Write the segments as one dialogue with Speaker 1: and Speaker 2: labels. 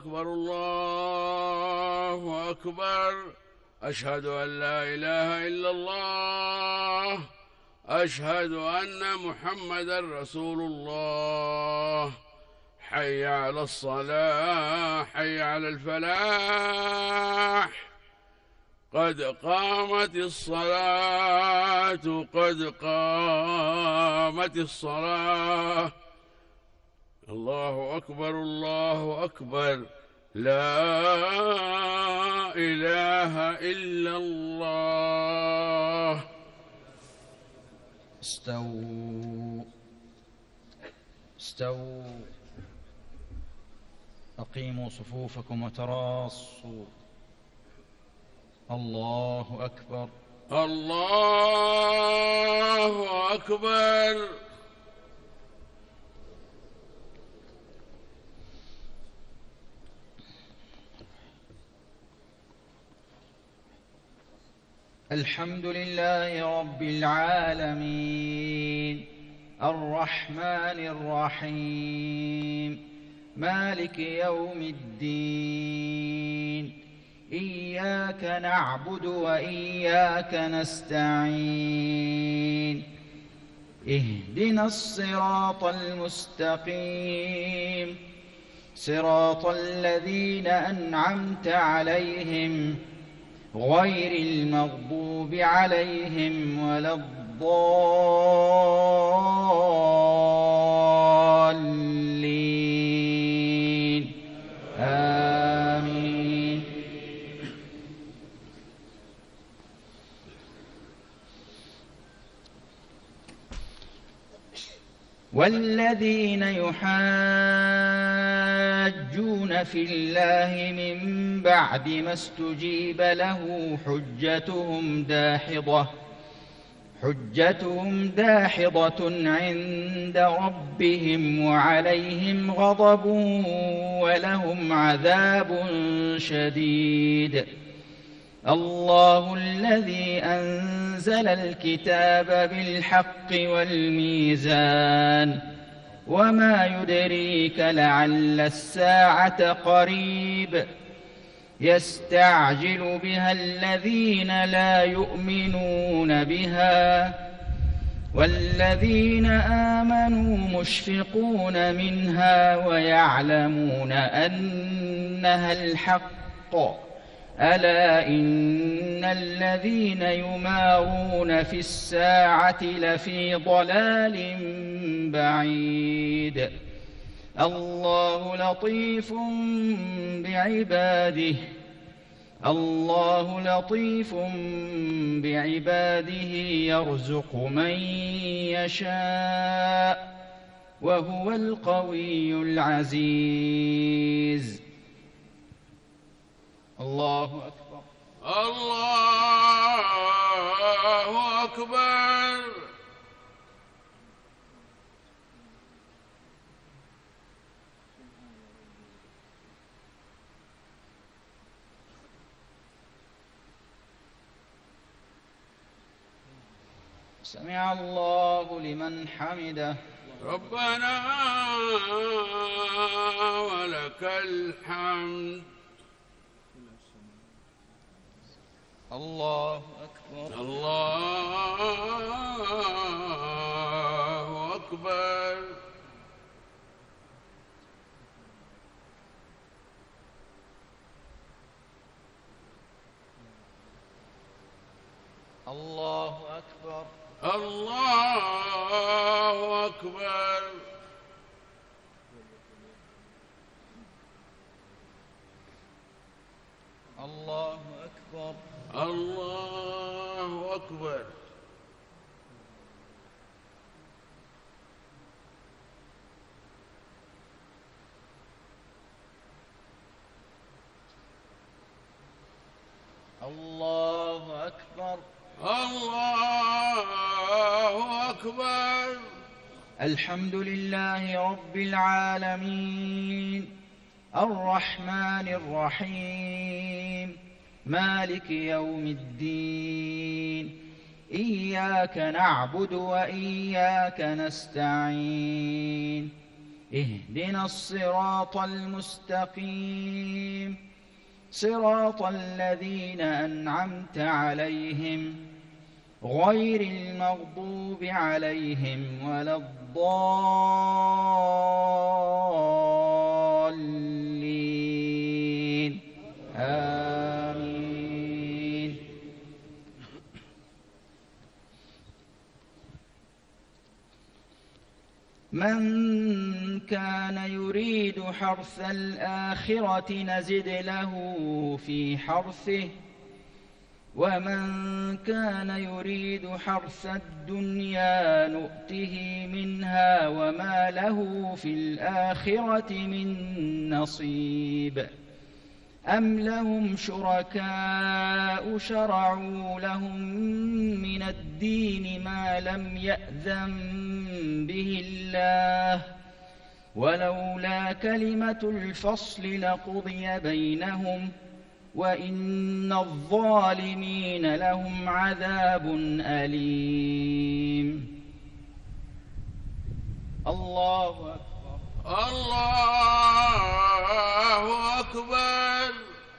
Speaker 1: أكبر الله أكبر. أشهد أن لا إله إلا الله. أشهد أن محمدا رسول الله. حي على الصلاة، حي على الفلاح، قد قامت الصلاة، قد قامت الصلاة. الله أكبر الله أكبر. لا إله إلا الله.
Speaker 2: استووا استووا. أقيموا صفوفكم وتراصوا. الله أكبر
Speaker 1: الله أكبر.
Speaker 2: الحمد لله رب العالمين، الرحمن الرحيم، مالك يوم الدين. إياك نعبد وإياك نستعين. اهدنا الصراط المستقيم، صراط الذين أنعمت عليهم غير المغضوب عليهم ولا الضالين. آمين. والذين يحاجون في الله من بعد ما استجيب له حجتهم داحضة عند ربهم، وعليهم غضب ولهم عذاب شديد. الله الذي أنزل الكتاب بالحق والميزان، وما يدريك لعل الساعة قريب. يستعجل بها الذين لا يؤمنون بها، والذين آمنوا مشفقون منها ويعلمون أنها الحق. ألا إن الذين يمارون في الساعة لفي ضلال بعيد. الله لطيف بعباده، الله لطيف بعباده، يرزق من يشاء، وهو القوي العزيز. الله أكبر
Speaker 1: الله أكبر.
Speaker 2: سمع الله لمن حمده.
Speaker 1: ربنا ولك الحمد.
Speaker 2: الله أكبر
Speaker 1: الله أكبر.
Speaker 2: الله أكبر
Speaker 1: الله أكبر.
Speaker 2: الله أكبر
Speaker 1: الله أكبر.
Speaker 2: الله أكبر
Speaker 1: الله أكبر.
Speaker 2: الحمد لله رب العالمين، الرحمن الرحيم، مالك يوم الدين. إياك نعبد وإياك نستعين. اهدنا الصراط المستقيم صراط الذين أنعمت عليهم غير المغضوب عليهم ولا الضالين آمين. من كان يريد حرث الآخرة نزد له في حرثه ومن كان يريد حرث الدنيا نؤته منها وما له في الآخرة من نصيب أم لهم شركاء شرعوا لهم من الدين ما لم يأذن به الله ولولا كلمة الفصل لقضي بينهم وإن الظالمين لهم عذاب أليم. الله أكبر.
Speaker 1: الله أكبر.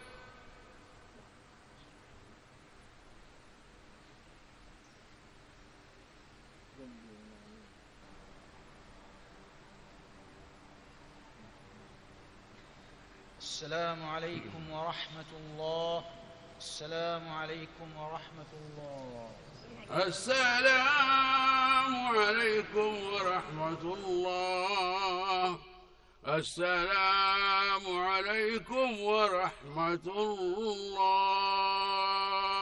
Speaker 2: السلام عليكم ورحمة الله. السلام عليكم ورحمة الله.
Speaker 1: السلام عليكم ورحمة الله. السلام عليكم ورحمة الله.